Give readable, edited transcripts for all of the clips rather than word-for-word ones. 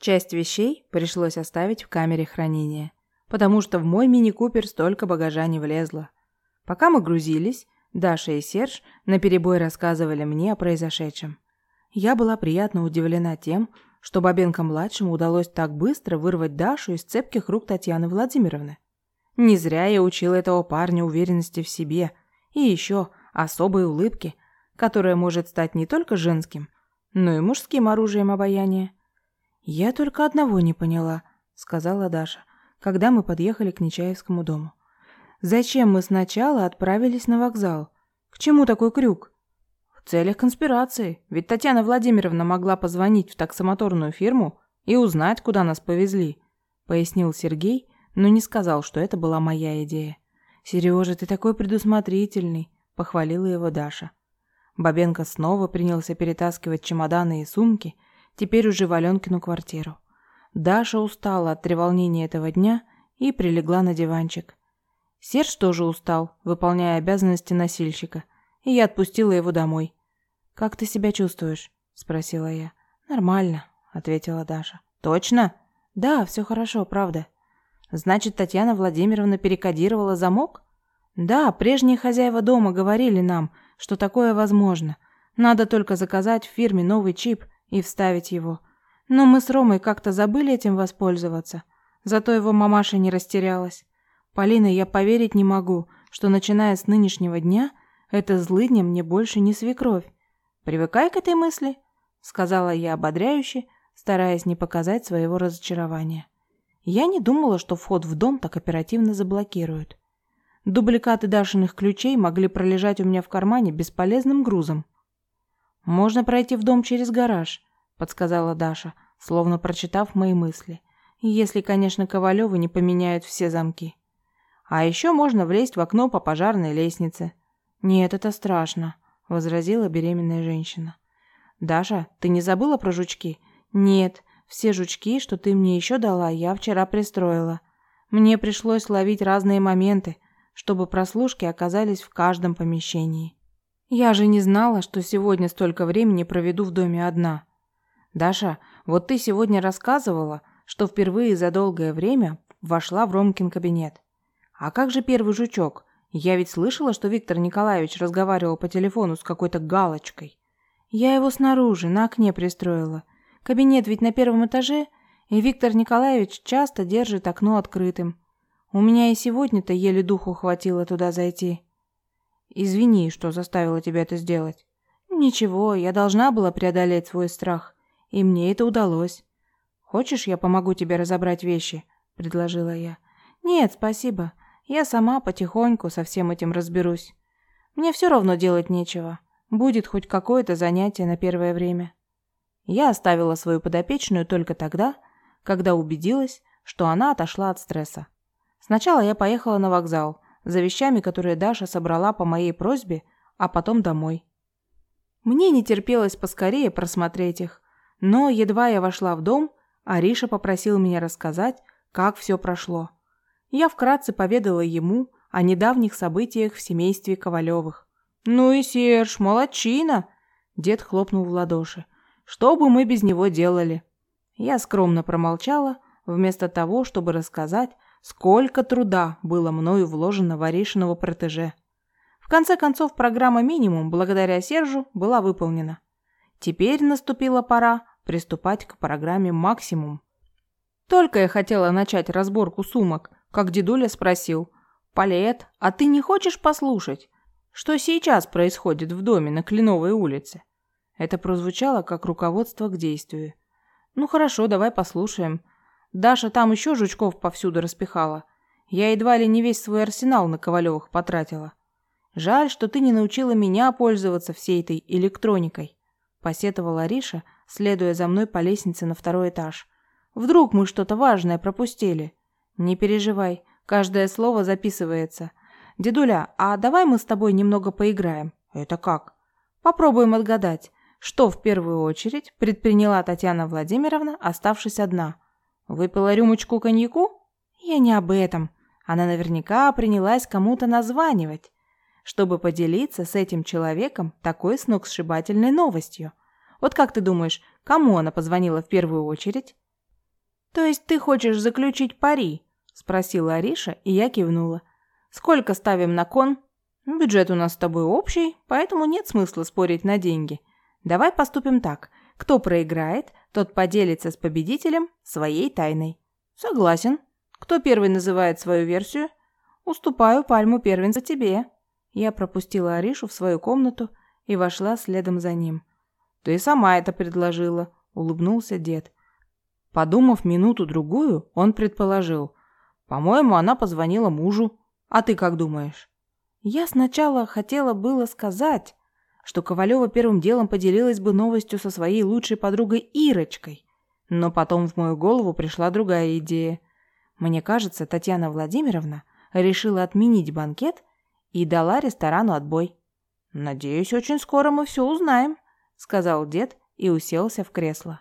Часть вещей пришлось оставить в камере хранения, потому что в мой мини-купер столько багажа не влезло. Пока мы грузились, Даша и Серж наперебой рассказывали мне о произошедшем. Я была приятно удивлена тем, что Бабенко-младшему удалось так быстро вырвать Дашу из цепких рук Татьяны Владимировны. Не зря я учила этого парня уверенности в себе и еще особой улыбке, которая может стать не только женским, но и мужским оружием обаяния. «Я только одного не поняла», — сказала Даша, когда мы подъехали к Нечаевскому дому. «Зачем мы сначала отправились на вокзал? К чему такой крюк?» «В целях конспирации, ведь Татьяна Владимировна могла позвонить в таксомоторную фирму и узнать, куда нас повезли», — пояснил Сергей, но не сказал, что это была моя идея. «Сережа, ты такой предусмотрительный», — похвалила его Даша. Бабенко снова принялся перетаскивать чемоданы и сумки, теперь уже в Аленкину квартиру. Даша устала от треволнения этого дня и прилегла на диванчик. Серж тоже устал, выполняя обязанности носильщика, и я отпустила его домой. «Как ты себя чувствуешь?» – спросила я. «Нормально», – ответила Даша. «Точно?» «Да, все хорошо, правда». «Значит, Татьяна Владимировна перекодировала замок?» «Да, прежние хозяева дома говорили нам, что такое возможно. Надо только заказать в фирме новый чип и вставить его. Но мы с Ромой как-то забыли этим воспользоваться. Зато его мамаша не растерялась. Полина, я поверить не могу, что начиная с нынешнего дня эта злыдня мне больше не свекровь. Привыкай к этой мысли», — сказала я ободряюще, стараясь не показать своего разочарования. Я не думала, что вход в дом так оперативно заблокируют. Дубликаты Дашиных ключей могли пролежать у меня в кармане бесполезным грузом. «Можно пройти в дом через гараж», — подсказала Даша, словно прочитав мои мысли. «Если, конечно, Ковалевы не поменяют все замки. А еще можно влезть в окно по пожарной лестнице». «Нет, это страшно», — возразила беременная женщина. «Даша, ты не забыла про жучки?» «Нет, все жучки, что ты мне еще дала, я вчера пристроила. Мне пришлось ловить разные моменты, чтобы прослушки оказались в каждом помещении. Я же не знала, что сегодня столько времени проведу в доме одна. Даша, вот ты сегодня рассказывала, что впервые за долгое время вошла в Ромкин кабинет. А как же первый жучок? Я ведь слышала, что Виктор Николаевич разговаривал по телефону с какой-то галочкой. Я его снаружи, на окне пристроила. Кабинет ведь на первом этаже, и Виктор Николаевич часто держит окно открытым. У меня и сегодня-то еле духу хватило туда зайти. Извини, что заставила тебя это сделать. Ничего, я должна была преодолеть свой страх, и мне это удалось. Хочешь, я помогу тебе разобрать вещи? Предложила я. Нет, спасибо. Я сама потихоньку со всем этим разберусь. Мне все равно делать нечего. Будет хоть какое-то занятие на первое время. Я оставила свою подопечную только тогда, когда убедилась, что она отошла от стресса. Сначала я поехала на вокзал за вещами, которые Даша собрала по моей просьбе, а потом домой. Мне не терпелось поскорее просмотреть их, но едва я вошла в дом, Ариша попросил меня рассказать, как все прошло. Я вкратце поведала ему о недавних событиях в семействе Ковалевых. «Ну и Серж, молодчина!» Дед хлопнул в ладоши. «Что бы мы без него делали?» Я скромно промолчала, вместо того, чтобы рассказать, сколько труда было мною вложено в Аришиного протеже. В конце концов, программа «Минимум» благодаря Сержу была выполнена. Теперь наступила пора приступать к программе «Максимум». Только я хотела начать разборку сумок, как дедуля спросил: «Палет, а ты не хочешь послушать, что сейчас происходит в доме на Кленовой улице?» Это прозвучало как руководство к действию. «Ну хорошо, давай послушаем. Даша там еще жучков повсюду распихала. Я едва ли не весь свой арсенал на Ковалевых потратила. Жаль, что ты не научила меня пользоваться всей этой электроникой», посетовала Ариша, следуя за мной по лестнице на второй этаж. «Вдруг мы что-то важное пропустили?» «Не переживай, каждое слово записывается. Дедуля, а давай мы с тобой немного поиграем?» «Это как?» «Попробуем отгадать, что в первую очередь предприняла Татьяна Владимировна, оставшись одна. Выпила рюмочку коньяку? Я не об этом. Она наверняка принялась кому-то названивать, чтобы поделиться с этим человеком такой сногсшибательной новостью. Вот как ты думаешь, кому она позвонила в первую очередь?» «То есть ты хочешь заключить пари?» – спросила Ариша, и я кивнула. «Сколько ставим на кон?» «Бюджет у нас с тобой общий, поэтому нет смысла спорить на деньги. Давай поступим так. Кто проиграет, тот поделится с победителем своей тайной». «Согласен. Кто первый называет свою версию?» «Уступаю пальму первенства тебе». Я пропустила Аришу в свою комнату и вошла следом за ним. «Ты сама это предложила», – улыбнулся дед. Подумав минуту-другую, он предположил. «По-моему, она позвонила мужу. А ты как думаешь?» Я сначала хотела было сказать, что Ковалева первым делом поделилась бы новостью со своей лучшей подругой Ирочкой. Но потом в мою голову пришла другая идея. Мне кажется, Татьяна Владимировна решила отменить банкет и дала ресторану отбой. «Надеюсь, очень скоро мы все узнаем», — сказал дед и уселся в кресло.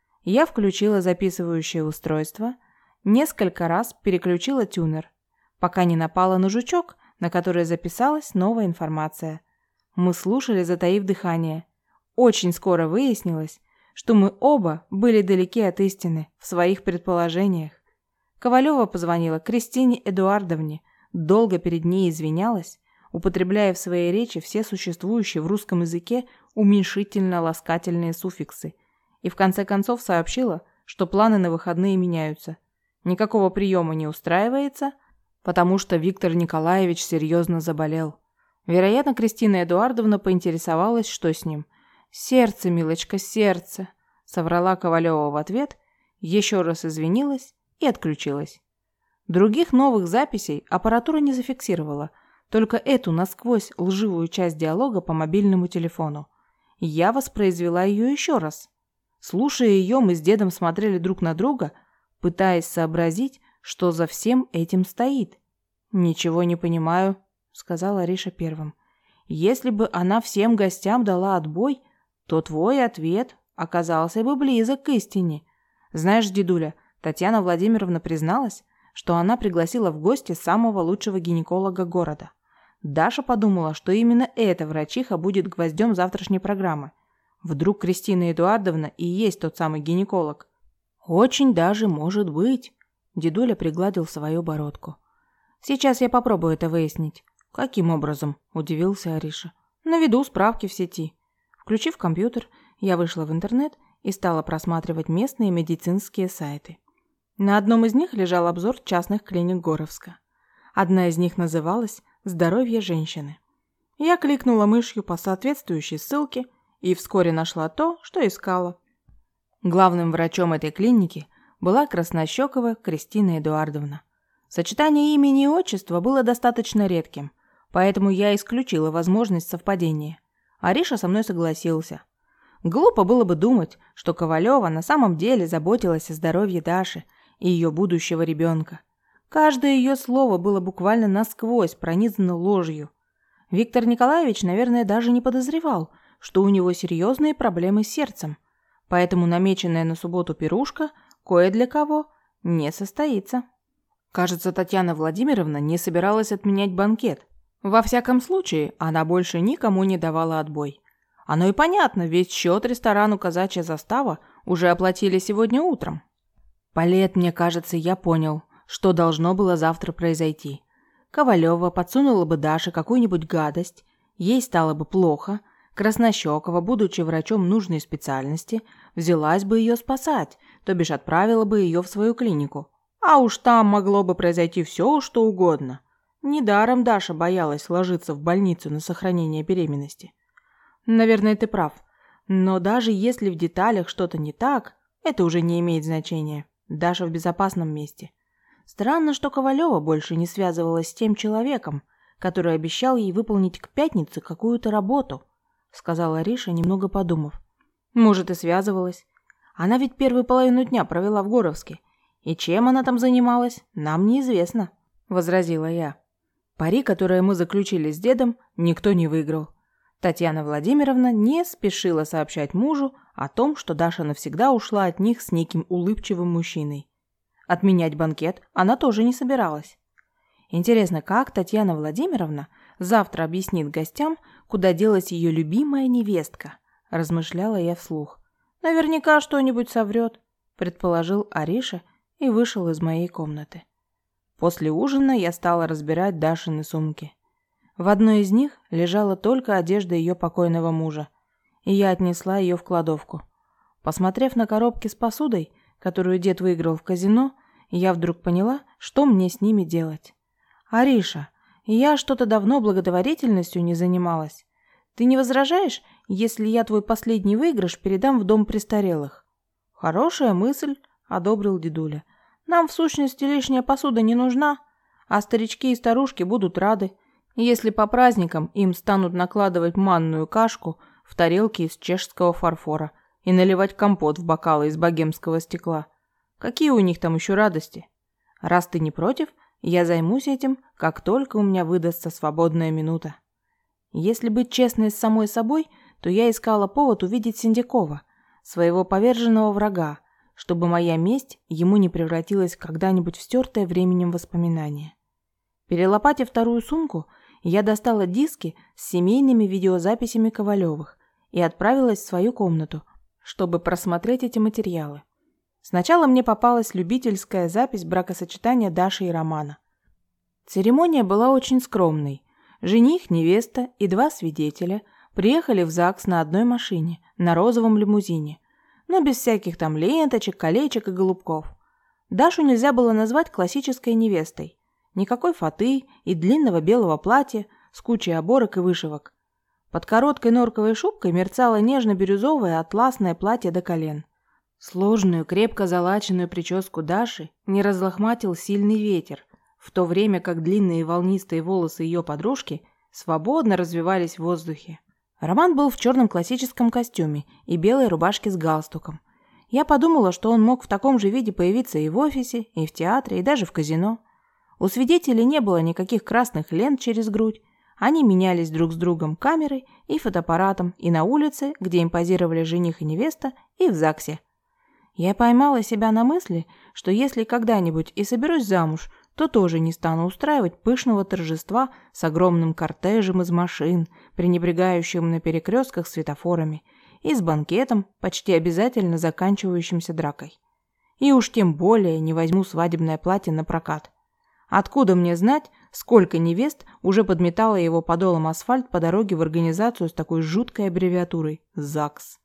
Я включила записывающее устройство, несколько раз переключила тюнер, пока не напала на жучок, на который записалась новая информация. Мы слушали, затаив дыхание. Очень скоро выяснилось, что мы оба были далеки от истины в своих предположениях. Ковалева позвонила Кристине Эдуардовне, долго перед ней извинялась, употребляя в своей речи все существующие в русском языке уменьшительно-ласкательные суффиксы, и в конце концов сообщила, что планы на выходные меняются. Никакого приема не устраивается, потому что Виктор Николаевич серьезно заболел. Вероятно, Кристина Эдуардовна поинтересовалась, что с ним. «Сердце, милочка, сердце», — соврала Ковалева в ответ, еще раз извинилась и отключилась. Других новых записей аппаратура не зафиксировала, только эту насквозь лживую часть диалога по мобильному телефону. Я воспроизвела ее еще раз. Слушая ее, мы с дедом смотрели друг на друга, пытаясь сообразить, что за всем этим стоит. «Ничего не понимаю», — сказала Ариша первым. «Если бы она всем гостям дала отбой, то твой ответ оказался бы близок к истине. Знаешь, дедуля, Татьяна Владимировна призналась, что она пригласила в гости самого лучшего гинеколога города. Даша подумала, что именно эта врачиха будет гвоздем завтрашней программы. Вдруг Кристина Эдуардовна и есть тот самый гинеколог? Очень даже может быть. Дедуля пригладил свою бородку. Сейчас я попробую это выяснить. Каким образом? Удивился Ариша. Наведу справки в сети. Включив компьютер, я вышла в интернет и стала просматривать местные медицинские сайты. На одном из них лежал обзор частных клиник Горовска. Одна из них называлась «Здоровье женщины». Я кликнула мышью по соответствующей ссылке и вскоре нашла то, что искала. Главным врачом этой клиники была Краснощекова Кристина Эдуардовна. Сочетание имени и отчества было достаточно редким, поэтому я исключила возможность совпадения. Ариша со мной согласился. Глупо было бы думать, что Ковалева на самом деле заботилась о здоровье Даши и ее будущего ребенка. Каждое ее слово было буквально насквозь пронизано ложью. Виктор Николаевич, наверное, даже не подозревал, что у него серьезные проблемы с сердцем, поэтому намеченная на субботу пирушка кое для кого не состоится. Кажется, Татьяна Владимировна не собиралась отменять банкет. Во всяком случае, она больше никому не давала отбой. Оно и понятно, ведь счет ресторану «Казачья застава» уже оплатили сегодня утром. Палет, мне кажется, я понял, что должно было завтра произойти. Ковалева подсунула бы Даше какую-нибудь гадость, ей стало бы плохо, Краснощекова, будучи врачом нужной специальности, взялась бы ее спасать, то бишь отправила бы ее в свою клинику. А уж там могло бы произойти все, что угодно. Недаром Даша боялась ложиться в больницу на сохранение беременности. Наверное, ты прав. Но даже если в деталях что-то не так, это уже не имеет значения. Даша в безопасном месте. Странно, что Ковалева больше не связывалась с тем человеком, который обещал ей выполнить к пятнице какую-то работу, сказала Ариша, немного подумав. Может, и связывалась. Она ведь первую половину дня провела в Горовске. И чем она там занималась, нам неизвестно, возразила я. Пари, которое мы заключили с дедом, никто не выиграл. Татьяна Владимировна не спешила сообщать мужу о том, что Даша навсегда ушла от них с неким улыбчивым мужчиной. Отменять банкет она тоже не собиралась. Интересно, как Татьяна Владимировна завтра объяснит гостям, куда делась ее любимая невестка, размышляла я вслух. Наверняка что-нибудь соврет, предположил Ариша и вышел из моей комнаты. После ужина я стала разбирать Дашины сумки. В одной из них лежала только одежда ее покойного мужа, и я отнесла ее в кладовку. Посмотрев на коробки с посудой, которую дед выиграл в казино, я вдруг поняла, что мне с ними делать. «Ариша, я что-то давно благотворительностью не занималась. Ты не возражаешь, если я твой последний выигрыш передам в дом престарелых?» «Хорошая мысль», — одобрил дедуля. «Нам, в сущности, лишняя посуда не нужна, а старички и старушки будут рады, если по праздникам им станут накладывать манную кашку в тарелки из чешского фарфора и наливать компот в бокалы из богемского стекла. Какие у них там еще радости? Раз ты не против, я займусь этим, как только у меня выдастся свободная минута». Если быть честной с самой собой, то я искала повод увидеть Синдякова, своего поверженного врага, чтобы моя месть ему не превратилась когда-нибудь в стертое временем воспоминание. Перелопатив вторую сумку, я достала диски с семейными видеозаписями Ковалевых и отправилась в свою комнату, чтобы просмотреть эти материалы. Сначала мне попалась любительская запись бракосочетания Даши и Романа. Церемония была очень скромной. Жених, невеста и 2 свидетеля приехали в ЗАГС на одной машине, на розовом лимузине, но без всяких там ленточек, колечек и голубков. Дашу нельзя было назвать классической невестой. Никакой фаты и длинного белого платья с кучей оборок и вышивок. Под короткой норковой шубкой мерцало нежно-бирюзовое атласное платье до колен. Сложную, крепко залаченную прическу Даши не разлохматил сильный ветер, в то время как длинные волнистые волосы ее подружки свободно развивались в воздухе. Роман был в черном классическом костюме и белой рубашке с галстуком. Я подумала, что он мог в таком же виде появиться и в офисе, и в театре, и даже в казино. У свидетелей не было никаких красных лент через грудь. Они менялись друг с другом камерой и фотоаппаратом и на улице, где им позировали жених и невеста, и в ЗАГСе. Я поймала себя на мысли, что если когда-нибудь и соберусь замуж, то тоже не стану устраивать пышного торжества с огромным кортежем из машин, пренебрегающим на перекрестках светофорами, и с банкетом, почти обязательно заканчивающимся дракой. И уж тем более не возьму свадебное платье на прокат. Откуда мне знать, сколько невест уже подметало его подолом асфальт по дороге в организацию с такой жуткой аббревиатурой ЗАГС?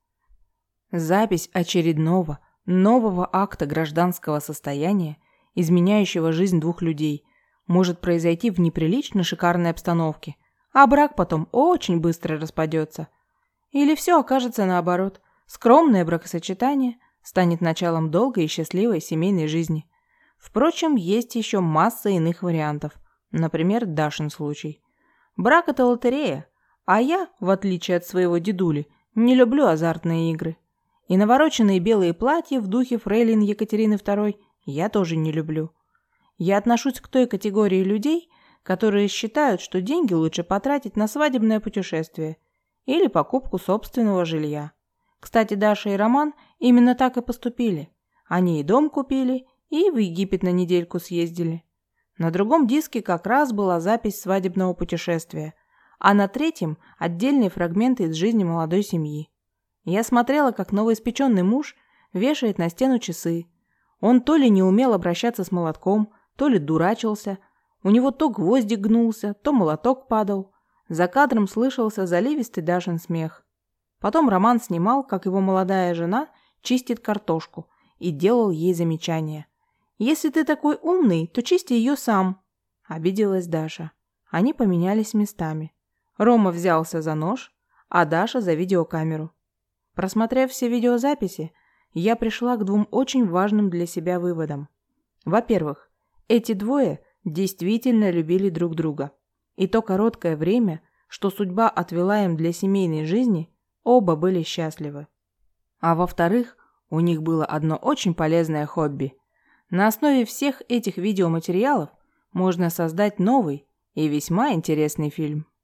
Запись очередного, нового акта гражданского состояния, изменяющего жизнь 2 людей, может произойти в неприлично шикарной обстановке, а брак потом очень быстро распадется. Или все окажется наоборот. Скромное бракосочетание станет началом долгой и счастливой семейной жизни. Впрочем, есть еще масса иных вариантов. Например, Дашин случай. Брак – это лотерея, а я, в отличие от своего дедули, не люблю азартные игры. И навороченные белые платья в духе фрейлин Екатерины II я тоже не люблю. Я отношусь к той категории людей, которые считают, что деньги лучше потратить на свадебное путешествие или покупку собственного жилья. Кстати, Даша и Роман именно так и поступили. Они и дом купили, и в Египет на недельку съездили. На другом диске как раз была запись свадебного путешествия, а на третьем – отдельные фрагменты из жизни молодой семьи. Я смотрела, как новоиспеченный муж вешает на стену часы. Он то ли не умел обращаться с молотком, то ли дурачился. У него то гвоздик гнулся, то молоток падал. За кадром слышался заливистый Дашин смех. Потом Роман снимал, как его молодая жена чистит картошку, и делал ей замечания. «Если ты такой умный, то чисти ее сам», – обиделась Даша. Они поменялись местами. Рома взялся за нож, а Даша за видеокамеру. Просмотрев все видеозаписи, я пришла к 2 очень важным для себя выводам. Во-первых, эти 2 действительно любили друг друга. И то короткое время, что судьба отвела им для семейной жизни, оба были счастливы. А во-вторых, у них было одно очень полезное хобби. На основе всех этих видеоматериалов можно создать новый и весьма интересный фильм.